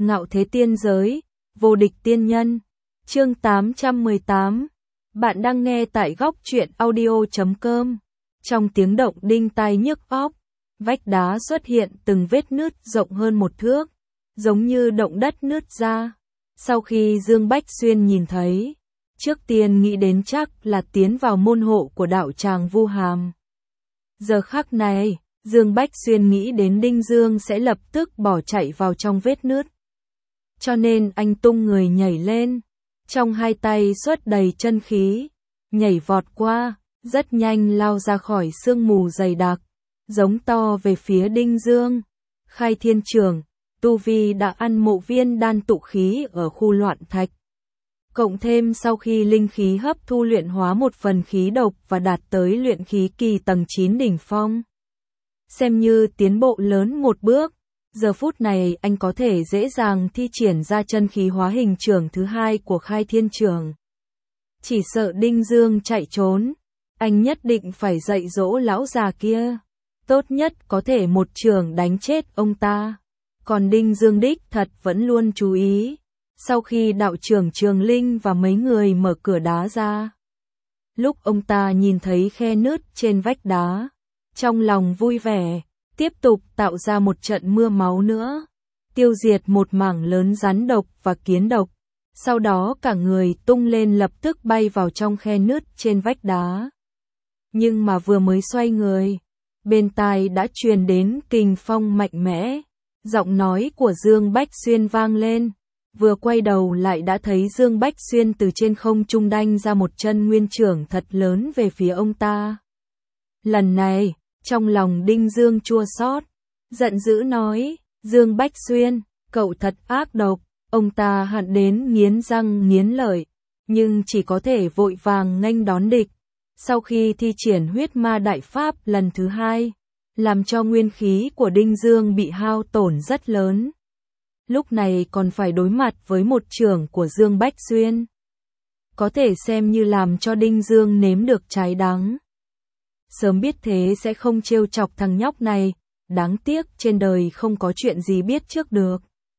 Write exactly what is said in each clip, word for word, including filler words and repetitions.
Ngạo thế tiên giới, vô địch tiên nhân. Chương tám trăm mười tám. Bạn đang nghe tại góc truyện audio chấm com. Trong tiếng động đinh tai nhức óc, vách đá xuất hiện từng vết nứt rộng hơn một thước, giống như động đất nứt ra. Sau khi Dương Bách Xuyên nhìn thấy, trước tiên nghĩ đến chắc là tiến vào môn hộ của đạo tràng Vu Hàm. Giờ khắc này, Dương Bách Xuyên nghĩ đến Đinh Dương sẽ lập tức bỏ chạy vào trong vết nứt. Cho nên anh tung người nhảy lên, trong hai tay xuất đầy chân khí, nhảy vọt qua, rất nhanh lao ra khỏi sương mù dày đặc, giống to về phía Đinh Dương. Khai Thiên Trưởng, tu vi đã ăn mộ viên đan tụ khí ở khu loạn thạch. Cộng thêm sau khi linh khí hấp thu luyện hóa một phần khí độc và đạt tới luyện khí kỳ tầng chín đỉnh phong. Xem như tiến bộ lớn một bước, giờ phút này anh có thể dễ dàng thi triển ra chân khí hóa hình trưởng thứ hai của Khai Thiên Trưởng. Chỉ sợ Đinh Dương chạy trốn, anh nhất định phải dạy dỗ lão già kia. Tốt nhất có thể một trường đánh chết ông ta. Còn Đinh Dương đích thật vẫn luôn chú ý. Sau khi đạo trưởng Trường Linh và mấy người mở cửa đá ra, lúc ông ta nhìn thấy khe nứt trên vách đá, trong lòng vui vẻ, tiếp tục tạo ra một trận mưa máu nữa, tiêu diệt một mảng lớn rắn độc và kiến độc. Sau đó cả người tung lên lập tức bay vào trong khe nứt trên vách đá. Nhưng mà vừa mới xoay người, bên tai đã truyền đến kình phong mạnh mẽ, giọng nói của Dương Bách Xuyên vang lên. Vừa quay đầu lại đã thấy Dương Bách Xuyên từ trên không trung đanh ra một chân nguyên trưởng thật lớn về phía ông ta. Lần này, trong lòng Đinh Dương chua xót, giận dữ nói, Dương Bách Xuyên, cậu thật ác độc. Ông ta hận đến nghiến răng nghiến lợi, nhưng chỉ có thể vội vàng nghênh đón địch. Sau khi thi triển huyết ma đại pháp lần thứ hai, làm cho nguyên khí của Đinh Dương bị hao tổn rất lớn. Lúc này còn phải đối mặt với một trưởng của Dương Bách Xuyên. Có thể xem như làm cho Đinh Dương nếm được trái đắng. Sớm biết thế sẽ không trêu chọc thằng nhóc này, đáng tiếc trên đời không có chuyện gì biết trước được.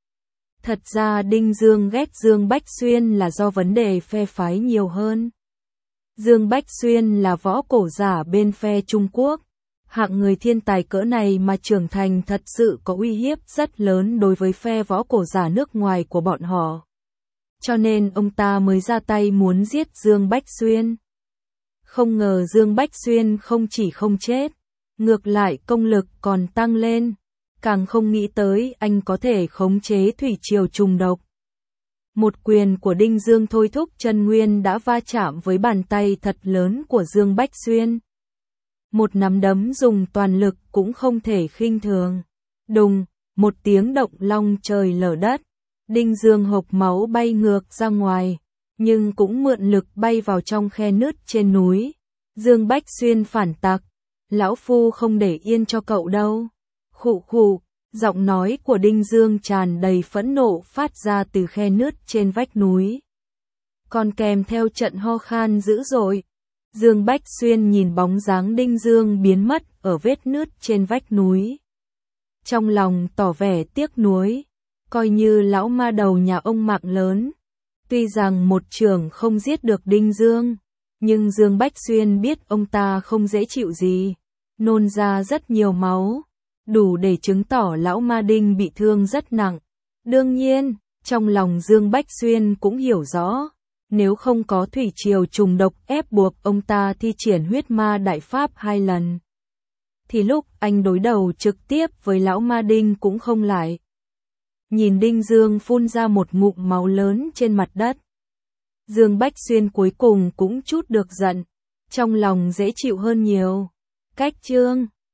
Thật ra Đinh Dương ghét Dương Bách Xuyên là do vấn đề phe phái nhiều hơn. Dương Bách Xuyên là võ cổ giả bên phe Trung Quốc. Hạng người thiên tài cỡ này mà trưởng thành thật sự có uy hiếp rất lớn đối với phe võ cổ giả nước ngoài của bọn họ. Cho nên ông ta mới ra tay muốn giết Dương Bách Xuyên. Không ngờ Dương Bách Xuyên không chỉ không chết, ngược lại công lực còn tăng lên. Càng không nghĩ tới anh có thể khống chế thủy triều trùng độc. Một quyền của Đinh Dương thôi thúc chân nguyên đã va chạm với bàn tay thật lớn của Dương Bách Xuyên. Một nắm đấm dùng toàn lực cũng không thể khinh thường. Đùng, một tiếng động long trời lở đất. Đinh Dương hộc máu bay ngược ra ngoài, nhưng cũng mượn lực bay vào trong khe nứt trên núi. Dương Bách Xuyên phản tặc, lão phu không để yên cho cậu đâu. Khụ khụ, giọng nói của Đinh Dương tràn đầy phẫn nộ phát ra từ khe nứt trên vách núi. Còn kèm theo trận ho khan dữ dội. Dương Bách Xuyên nhìn bóng dáng Đinh Dương biến mất ở vết nứt trên vách núi. Trong lòng tỏ vẻ tiếc nuối, coi như lão ma đầu nhà ông mạng lớn. Tuy rằng một trường không giết được Đinh Dương, nhưng Dương Bách Xuyên biết ông ta không dễ chịu gì, nôn ra rất nhiều máu, đủ để chứng tỏ lão ma Đinh bị thương rất nặng. Đương nhiên, trong lòng Dương Bách Xuyên cũng hiểu rõ, nếu không có thủy triều trùng độc ép buộc ông ta thi triển huyết ma đại pháp hai lần, thì lúc anh đối đầu trực tiếp với lão ma Đinh cũng không lại. Nhìn Đinh Dương phun ra một ngụm máu lớn trên mặt đất, Dương Bách Xuyên cuối cùng cũng chút được giận, trong lòng dễ chịu hơn nhiều. Cách chương